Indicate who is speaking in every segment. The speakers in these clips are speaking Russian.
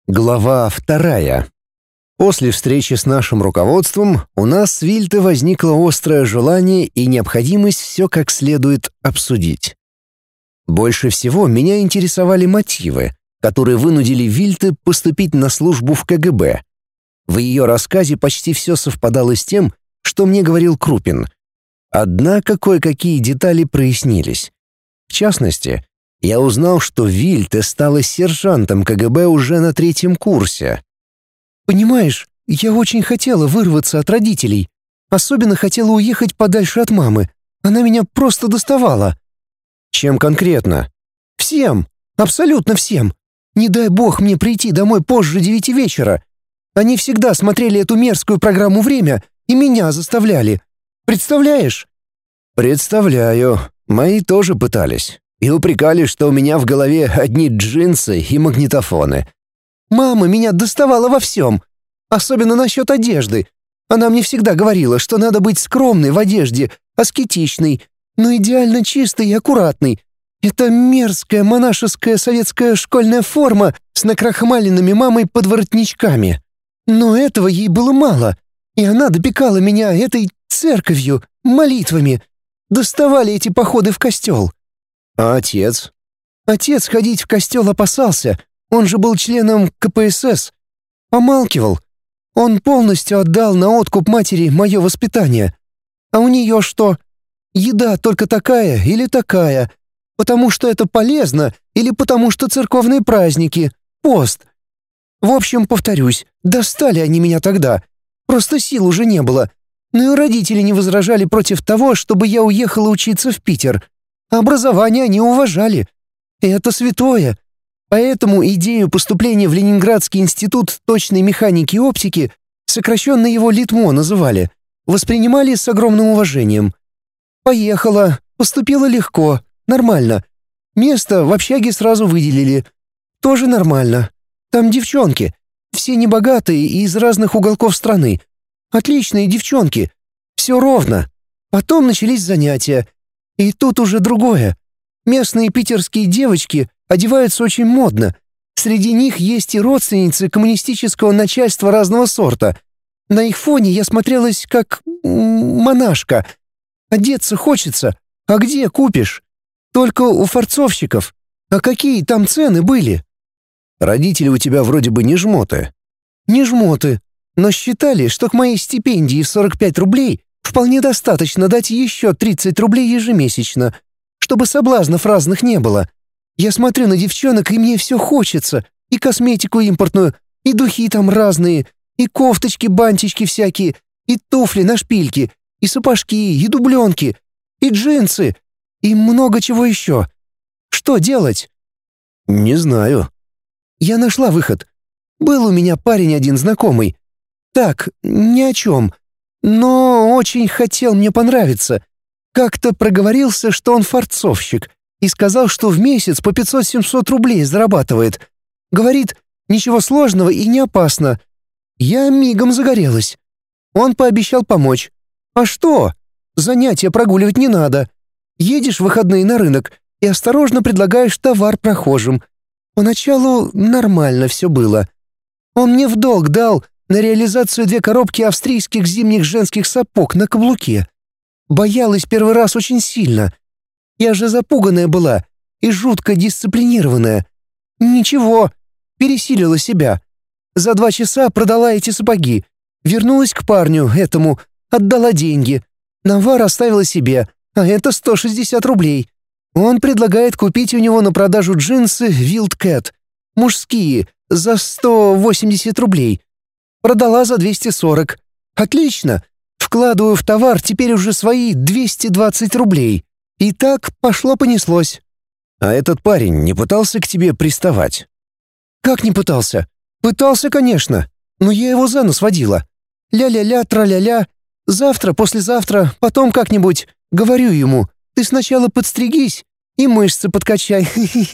Speaker 1: Глава 2. После встречи с нашим руководством у нас с Вильте возникло острое желание и необходимость все как следует обсудить. Больше всего меня интересовали мотивы, которые вынудили Вильте поступить на службу в КГБ. В ее рассказе почти все совпадало с тем, что мне говорил Крупин. Однако кое-какие детали прояснились. В частности, я узнал, что Вильте стала сержантом КГБ уже на 3-м курсе.
Speaker 2: «Понимаешь, я очень хотела вырваться от родителей. Особенно хотела уехать подальше от мамы. Она меня просто доставала».
Speaker 1: «Чем конкретно?»
Speaker 2: «Всем. Абсолютно всем. Не дай бог мне прийти домой позже 9 вечера. Они всегда смотрели эту мерзкую программу «Время» и меня заставляли. Представляешь?»
Speaker 1: «Представляю. Мои тоже пытались. И упрекали, что у меня в голове одни джинсы и магнитофоны».
Speaker 2: «Мама меня доставала во всем. Особенно насчет одежды. Она мне всегда говорила, что надо быть скромной в одежде, аскетичной, но идеально чистой и аккуратной. Это мерзкая монашеская советская школьная форма с накрахмаленными мамой подворотничками. Но этого ей было мало, и она допекала меня этой церковью, молитвами. Доставали эти походы в костел».
Speaker 1: «А отец?»
Speaker 2: «Отец ходить в костел опасался, он же был членом КПСС. Помалкивал. Он полностью отдал на откуп матери мое воспитание. А у нее что? Еда только такая или такая? Потому что это полезно или потому что церковные праздники, пост? В общем, повторюсь, достали они меня тогда. Просто сил уже не было. Но и родители не возражали против того, чтобы я уехала учиться в Питер. Образование они уважали. Это святое. Поэтому идею поступления в Ленинградский институт точной механики и оптики, сокращенно его ЛИТМО называли, воспринимали с огромным уважением. Поехала, поступила легко, нормально. Место в общаге сразу выделили. Тоже нормально. Там девчонки, все небогатые и из разных уголков страны. Отличные девчонки. Все ровно. Потом начались занятия. И тут уже другое. Местные питерские девочки одеваются очень модно. Среди них есть и родственницы коммунистического начальства разного сорта. На их фоне я смотрелась как монашка. Одеться хочется, а где купишь? Только у фарцовщиков. А какие там цены были?
Speaker 1: «Родители у тебя вроде бы не жмоты».
Speaker 2: Не жмоты, но считали, что к моей стипендии в 45 рублей вполне достаточно дать еще 30 рублей ежемесячно, чтобы соблазнов разных не было. Я смотрю на девчонок, и мне все хочется. И косметику импортную, и духи там разные, и кофточки, бантички всякие, и туфли на шпильки, и сапожки, и дубленки, и джинсы, и много чего еще. Что делать?»
Speaker 1: «Не знаю».
Speaker 2: Я нашла выход. Был у меня парень один знакомый. Так, ни о чем. Но очень хотел мне понравиться. Как-то проговорился, что он фарцовщик, и сказал, что в месяц по 500-700 рублей зарабатывает. Говорит, ничего сложного и не опасно. Я мигом загорелась. Он пообещал помочь. А что? Занятия прогуливать не надо. Едешь в выходные на рынок и осторожно предлагаешь товар прохожим. Поначалу нормально все было. Он мне в долг дал на реализацию 2 коробки австрийских зимних женских сапог на каблуке. Боялась первый раз очень сильно. Я же запуганная была и жутко дисциплинированная. Ничего, пересилила себя. За 2 часа продала эти сапоги. Вернулась к парню этому, отдала деньги. Навар оставила себе, а это 160 рублей. Он предлагает купить у него на продажу джинсы Wildcat, мужские, за 180 рублей. Продала за 240. Отлично. Вкладываю в товар теперь уже свои 220 рублей. И так пошло-понеслось.
Speaker 1: «А этот парень не пытался к тебе приставать?»
Speaker 2: «Как не пытался? Пытался, конечно. Но я его за нос водила. Ля-ля-ля, тра-ля-ля. Завтра, послезавтра, потом как-нибудь. Говорю ему, ты сначала подстригись и мышцы подкачай.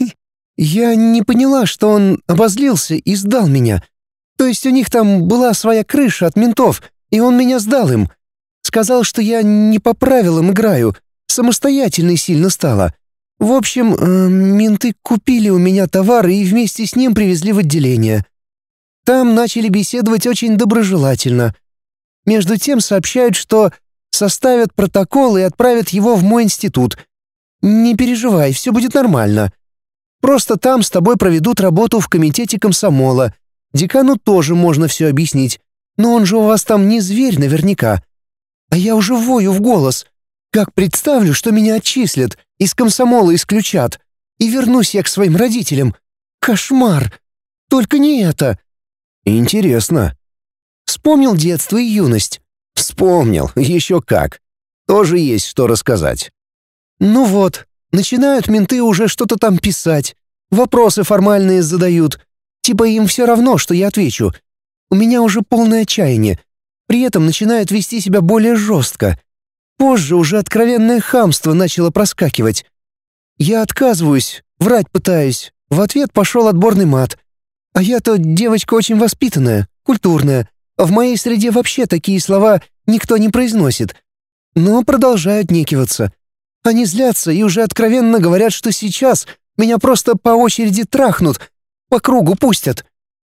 Speaker 2: Я не поняла, что он обозлился и сдал меня. То есть у них там была своя крыша от ментов, и он меня сдал им. Сказал, что я не по правилам играю, самостоятельной сильно стала. В общем, менты купили у меня товар и вместе с ним привезли в отделение. Там начали беседовать очень доброжелательно. Между тем сообщают, что составят протокол и отправят его в мой институт. Не переживай, все будет нормально. Просто там с тобой проведут работу в комитете комсомола. Декану тоже можно все объяснить. Но он же у вас там не зверь наверняка. А я уже вою в голос. Как представлю, что меня отчислят, из комсомола исключат, и вернусь я к своим родителям. Кошмар! Только не это.
Speaker 1: Интересно.
Speaker 2: Вспомнил детство и юность.
Speaker 1: Вспомнил, еще как. Тоже есть что рассказать.
Speaker 2: Ну вот, начинают менты уже что-то там писать. Вопросы формальные задают. Типа им все равно, что я отвечу. У меня уже полное отчаяние. При этом начинают вести себя более жестко. Позже уже откровенное хамство начало проскакивать. Я отказываюсь, врать пытаюсь. В ответ пошел отборный мат. А я-то девочка очень воспитанная, культурная. В моей среде вообще такие слова никто не произносит. Но продолжают некиваться. Они злятся и уже откровенно говорят, что сейчас меня просто по очереди трахнут, по кругу пустят.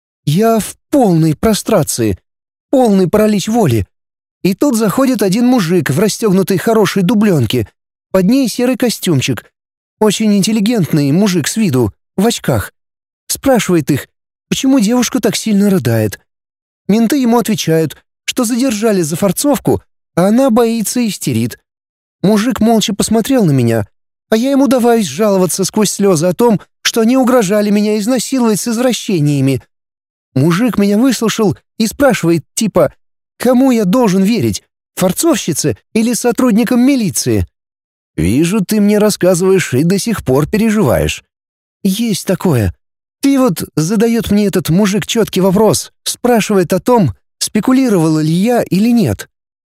Speaker 2: Я в полной прострации, полный паралич воли. И тут заходит один мужик в расстегнутой хорошей дубленке, под ней серый костюмчик. Очень интеллигентный мужик с виду, в очках. Спрашивает их, почему девушка так сильно рыдает. Менты ему отвечают, что задержали за форцовку, а она боится и истерит. Мужик молча посмотрел на меня, а я ему даваюсь жаловаться сквозь слезы о том, что они угрожали меня изнасиловать с извращениями. Мужик меня выслушал и спрашивает, типа, кому я должен верить, форцовщице или сотрудникам милиции?
Speaker 1: Вижу, ты мне рассказываешь и до сих пор переживаешь.
Speaker 2: Есть такое. Ты вот задает мне этот мужик четкий вопрос, спрашивает о том, спекулировала ли я или нет.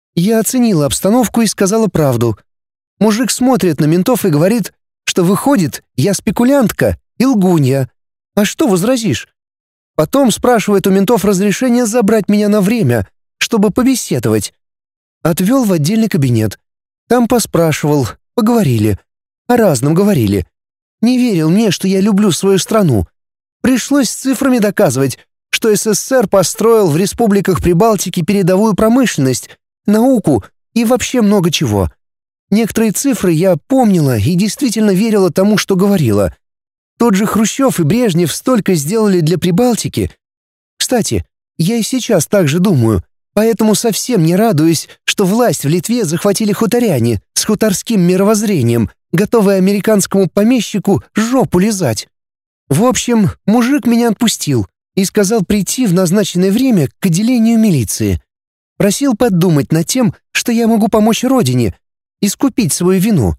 Speaker 2: Я оценила обстановку и сказала правду. Мужик смотрит на ментов и говорит, что выходит, я спекулянтка и лгунья. А что возразишь? Потом спрашивает у ментов разрешение забрать меня на время, чтобы побеседовать. Отвел в отдельный кабинет. Там поспрашивал, поговорили. О разном говорили. Не верил мне, что я люблю свою страну. Пришлось с цифрами доказывать, что СССР построил в республиках Прибалтики передовую промышленность, науку и вообще много чего. Некоторые цифры я помнила и действительно верила тому, что говорила. Тот же Хрущев и Брежнев столько сделали для Прибалтики. Кстати, я и сейчас так же думаю, поэтому совсем не радуюсь, что власть в Литве захватили хуторяне с хуторским мировоззрением, готовые американскому помещику жопу лизать. В общем, мужик меня отпустил и сказал прийти в назначенное время к отделению милиции. Просил подумать над тем, что я могу помочь родине, искупить свою вину.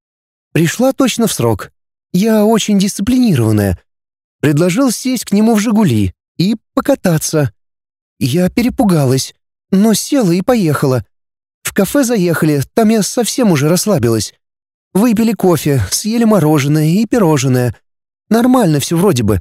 Speaker 2: Пришла точно в срок. Я очень дисциплинированная. Предложил сесть к нему в «Жигули» и покататься. Я перепугалась, но села и поехала. В кафе заехали, там я совсем уже расслабилась. Выпили кофе, съели мороженое и пирожное. Нормально все вроде бы.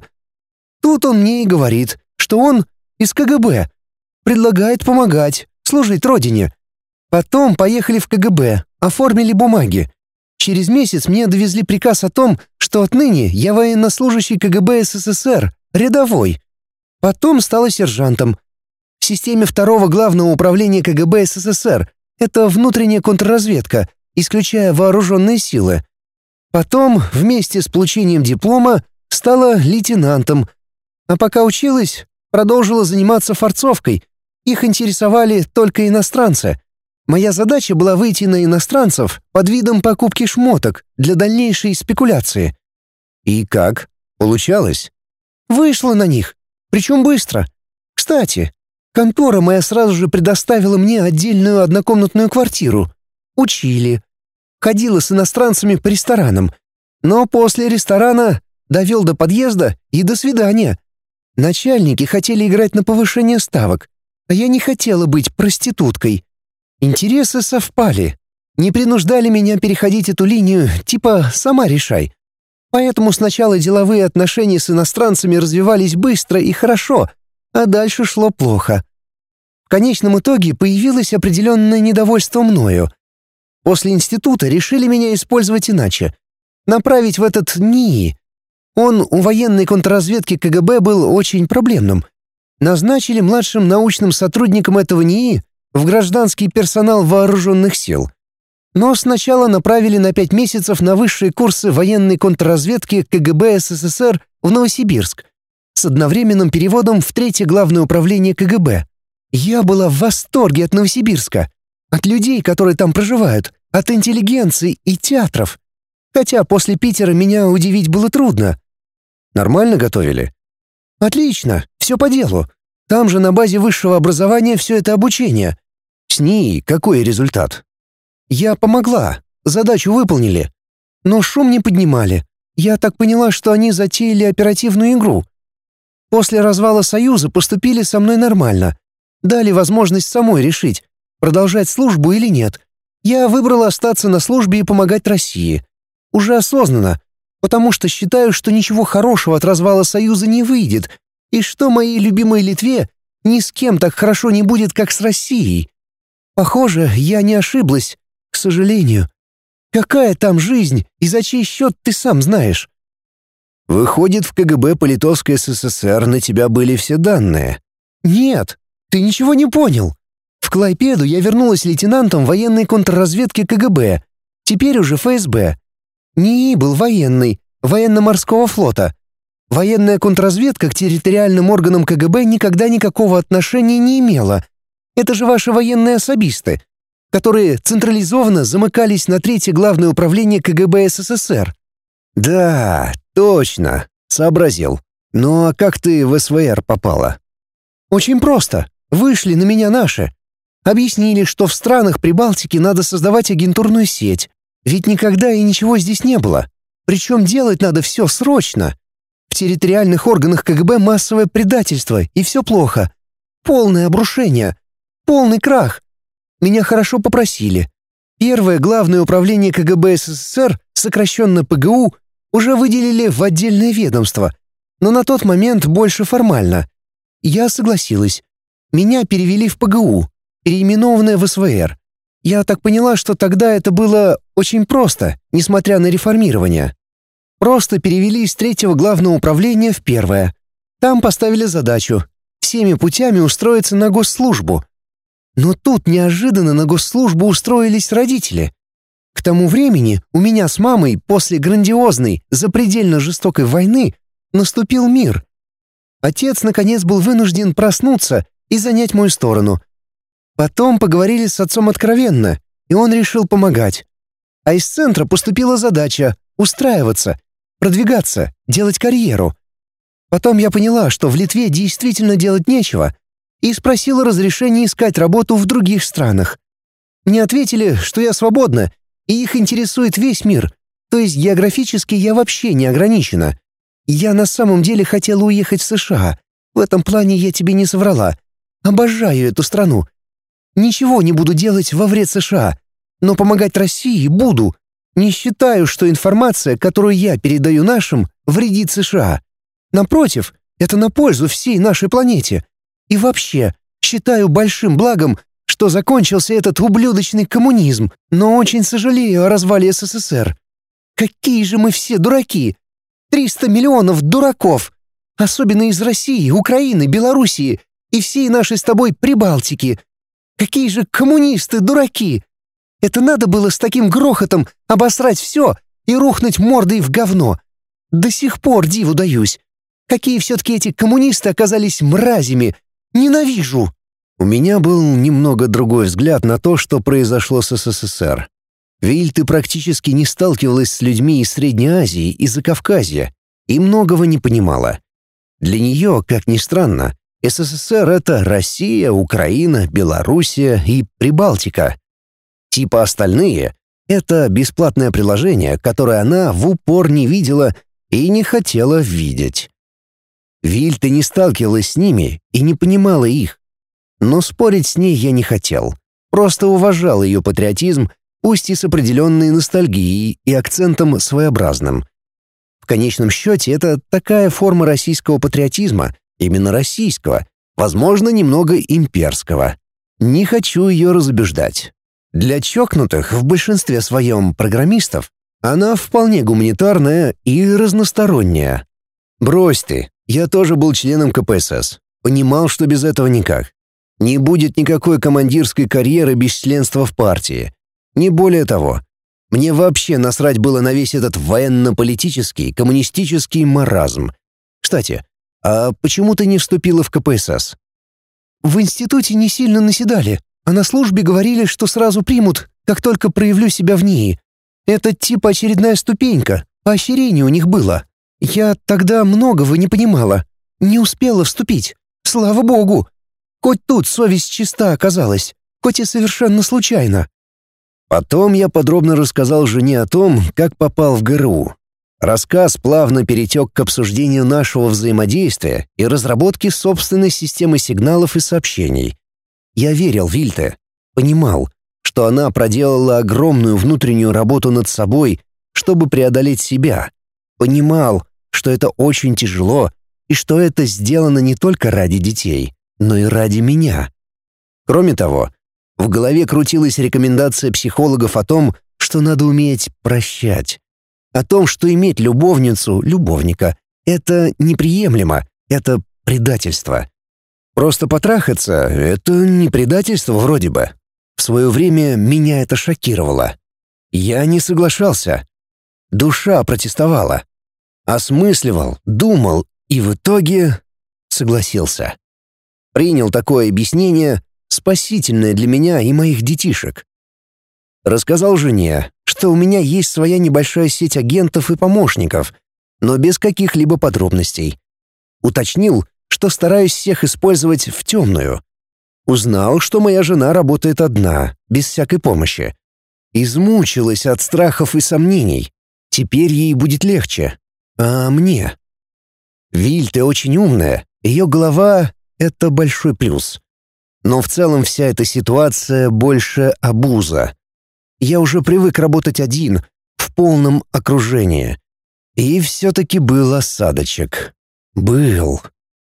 Speaker 2: Тут он мне и говорит, что он из КГБ. Предлагает помогать, служить родине. Потом поехали в КГБ, оформили бумаги. Через месяц мне довезли приказ о том, что отныне я военнослужащий КГБ СССР, рядовой. Потом стала сержантом. В системе второго главного управления КГБ СССР это внутренняя контрразведка, исключая вооруженные силы. Потом, вместе с получением диплома, стала лейтенантом. А пока училась, продолжила заниматься форцовкой. Их интересовали только иностранцы. Моя задача была выйти на иностранцев под видом покупки шмоток для дальнейшей спекуляции.
Speaker 1: И как? Получалось?
Speaker 2: Вышло на них. Причем быстро. Кстати, контора моя сразу же предоставила мне отдельную однокомнатную квартиру. Учили. Ходила с иностранцами по ресторанам. Но после ресторана довел до подъезда и до свидания. Начальники хотели играть на повышение ставок, а я не хотела быть проституткой. Интересы совпали. Не принуждали меня переходить эту линию, типа «сама решай». Поэтому сначала деловые отношения с иностранцами развивались быстро и хорошо, а дальше шло плохо. В конечном итоге появилось определенное недовольство мною. После института решили меня использовать иначе. Направить в этот НИИ. Он у военной контрразведки КГБ был очень проблемным.
Speaker 1: Назначили младшим научным сотрудником этого НИИ в гражданский персонал вооруженных сил. Но сначала направили на 5 месяцев на высшие курсы военной контрразведки КГБ СССР в Новосибирск с одновременным переводом в 3-е главное управление КГБ. Я была в восторге от Новосибирска, от людей, которые там проживают, от интеллигенции и театров. Хотя после Питера меня удивить было трудно. Нормально готовили? Отлично, все по делу. Там же на базе высшего образования все это обучение. С ней какой результат? Я помогла, задачу выполнили. Но шум не поднимали. Я так поняла, что они затеяли оперативную игру. После развала Союза поступили со мной нормально. Дали возможность самой решить, продолжать службу или нет. Я выбрала остаться на службе и помогать России. Уже осознанно, потому что считаю, что ничего хорошего от развала Союза не выйдет, и что моей любимой Литве ни с кем так хорошо не будет, как с Россией. Похоже, я не ошиблась, к сожалению. Какая там жизнь и за чей счет ты сам знаешь? Выходит, в КГБ по Литовской СССР на тебя были все данные. Нет, ты ничего не понял. В Клайпеду я вернулась лейтенантом военной контрразведки КГБ, теперь уже ФСБ. НИИ был военный, военно-морского флота. Военная контрразведка к территориальным органам КГБ никогда никакого отношения не имела. Это же ваши военные особисты, которые централизованно замыкались на 3-е главное управление КГБ СССР. Да, точно, сообразил. Ну а как ты в СВР попала? Очень просто. Вышли на меня наши. Объяснили, что в странах Прибалтики надо создавать агентурную сеть. Ведь никогда и ничего здесь не было. Причем делать надо все срочно. В территориальных органах КГБ массовое предательство, и все плохо. Полное обрушение. Полный крах. Меня хорошо попросили. Первое главное управление КГБ СССР, сокращенно ПГУ, уже выделили в отдельное ведомство, но на тот момент больше формально. Я согласилась. Меня перевели в ПГУ, переименованное в СВР. Я так поняла, что тогда это было очень просто, несмотря на реформирование. Просто перевели из 3-го главного управления в 1-е. Там поставили задачу всеми путями устроиться на госслужбу. Но тут неожиданно на госслужбу устроились родители. К тому времени у меня с мамой после грандиозной, запредельно жестокой войны наступил мир. Отец, наконец, был вынужден проснуться и занять мою сторону. Потом поговорили с отцом откровенно, и он решил помогать. А из центра поступила задача устраиваться, продвигаться, делать карьеру. Потом я поняла, что в Литве действительно делать нечего, и спросила разрешения искать работу в других странах. Мне ответили, что я свободна, и их интересует весь мир, то есть географически я вообще не ограничена. Я на самом деле хотела уехать в США. В этом плане я тебе не соврала. Обожаю эту страну. Ничего не буду делать во вред США, но помогать России буду. Не считаю, что информация, которую я передаю нашим, вредит США. Напротив, это на пользу всей нашей планете. И вообще, считаю большим благом, что закончился этот ублюдочный коммунизм, но очень сожалею о развале СССР. Какие же мы все дураки! 300 миллионов дураков! Особенно из России, Украины, Белоруссии и всей нашей с тобой Прибалтики. Какие же коммунисты дураки! Это надо было с таким грохотом обосрать все и рухнуть мордой в говно. До сих пор диву даюсь. Какие все-таки эти коммунисты оказались мразями. Ненавижу!» У меня был немного другой взгляд на то, что произошло с СССР. Виль, ты практически не сталкивалась с людьми из Средней Азии и Закавказья и многого не понимала. Для нее, как ни странно, СССР — это Россия, Украина, Белоруссия и Прибалтика. Типа остальные — это бесплатное приложение, которое она в упор не видела и не хотела видеть. Виль, ты не сталкивалась с ними и не понимала их. Но спорить с ней я не хотел. Просто уважал ее патриотизм, пусть и с определенной ностальгией и акцентом своеобразным. В конечном счете, это такая форма российского патриотизма, именно российского, возможно, немного имперского. Не хочу ее разубеждать. Для чокнутых, в большинстве своем программистов, она вполне гуманитарная и разносторонняя. Брось ты, я тоже был членом КПСС. Понимал, что без этого никак. Не будет никакой командирской карьеры без членства в партии. Не более того. Мне вообще насрать было на весь этот военно-политический, коммунистический маразм. Кстати, а почему ты не вступила в КПСС?
Speaker 2: В институте не сильно наседали, а на службе говорили, что сразу примут, как только проявлю себя в ней. Это типа очередная ступенька, поощрение у них было. Я тогда многого не понимала, не успела вступить. Слава богу! Хоть тут совесть чиста оказалась, хоть и совершенно случайно.
Speaker 1: Потом я подробно рассказал жене о том, как попал в ГРУ. Рассказ плавно перетек к обсуждению нашего взаимодействия и разработке собственной системы сигналов и сообщений. Я верил Вильте, понимал, что она проделала огромную внутреннюю работу над собой, чтобы преодолеть себя. Понимал, что это очень тяжело и что это сделано не только ради детей, но и ради меня. Кроме того, в голове крутилась рекомендация психологов о том, что надо уметь прощать. О том, что иметь любовницу, любовника — это неприемлемо, это предательство. Просто потрахаться — это не предательство вроде бы. В свое время меня это шокировало. Я не соглашался. Душа протестовала. Осмысливал, думал и в итоге согласился. Принял такое объяснение, спасительное для меня и моих детишек. Рассказал жене, что у меня есть своя небольшая сеть агентов и помощников, но без каких-либо подробностей. Уточнил, что стараюсь всех использовать в темную. Узнал, что моя жена работает одна, без всякой помощи. Измучилась от страхов и сомнений. Теперь ей будет легче. А мне? Вильте очень умная, ее голова — это большой плюс. Но в целом вся эта ситуация больше обуза. Я уже привык работать один, в полном окружении. И все-таки был осадочек. Был.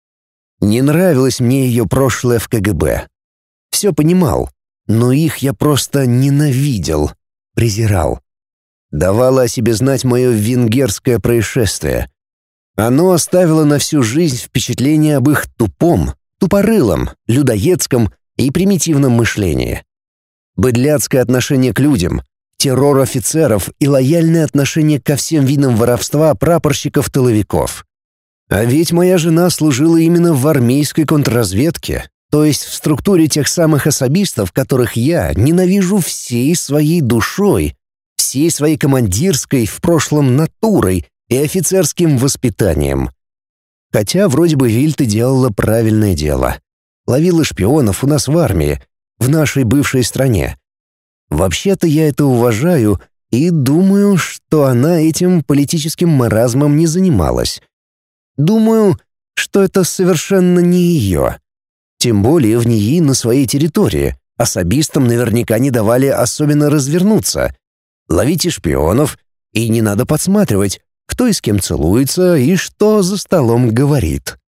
Speaker 1: Не нравилось мне ее прошлое в КГБ. Все понимал, но их я просто ненавидел, презирал. Давало о себе знать мое венгерское происшествие. Оно оставило на всю жизнь впечатление об их тупом, тупорылом, людоедском и примитивном мышлении. Быдляцкое отношение к людям, террор офицеров и лояльное отношение ко всем видам воровства прапорщиков-тыловиков. А ведь моя жена служила именно в армейской контрразведке, то есть в структуре тех самых особистов, которых я ненавижу всей своей душой, всей своей командирской в прошлом натурой и офицерским воспитанием. Хотя вроде бы Вильта делала правильное дело. Ловила шпионов у нас в армии, в нашей бывшей стране. Вообще-то я это уважаю и думаю, что она этим политическим маразмом не занималась. Думаю, что это совершенно не ее. Тем более в ней на своей территории. Особистам наверняка не давали особенно развернуться. Ловите шпионов, и не надо подсматривать, кто и с кем целуется и что за столом говорит.